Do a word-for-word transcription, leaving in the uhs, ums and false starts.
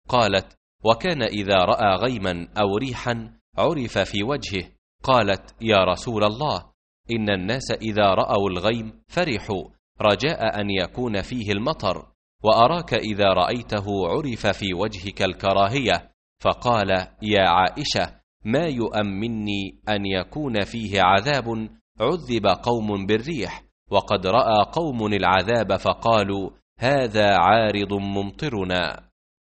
قالت: وكان إذا رأى غيما أو ريحا عرف في وجهه. قالت: يا رسول الله، إن الناس إذا رأوا الغيم فرحوا رجاء أن يكون فيه المطر، وأراك إذا رأيته عرف في وجهك الكراهية. فقال: يا عائشة، ما يؤمني أن يكون فيه عذاب عذب قوم بالريح، وقد رأى قوم العذاب فقالوا: هذا عارض ممطرنا.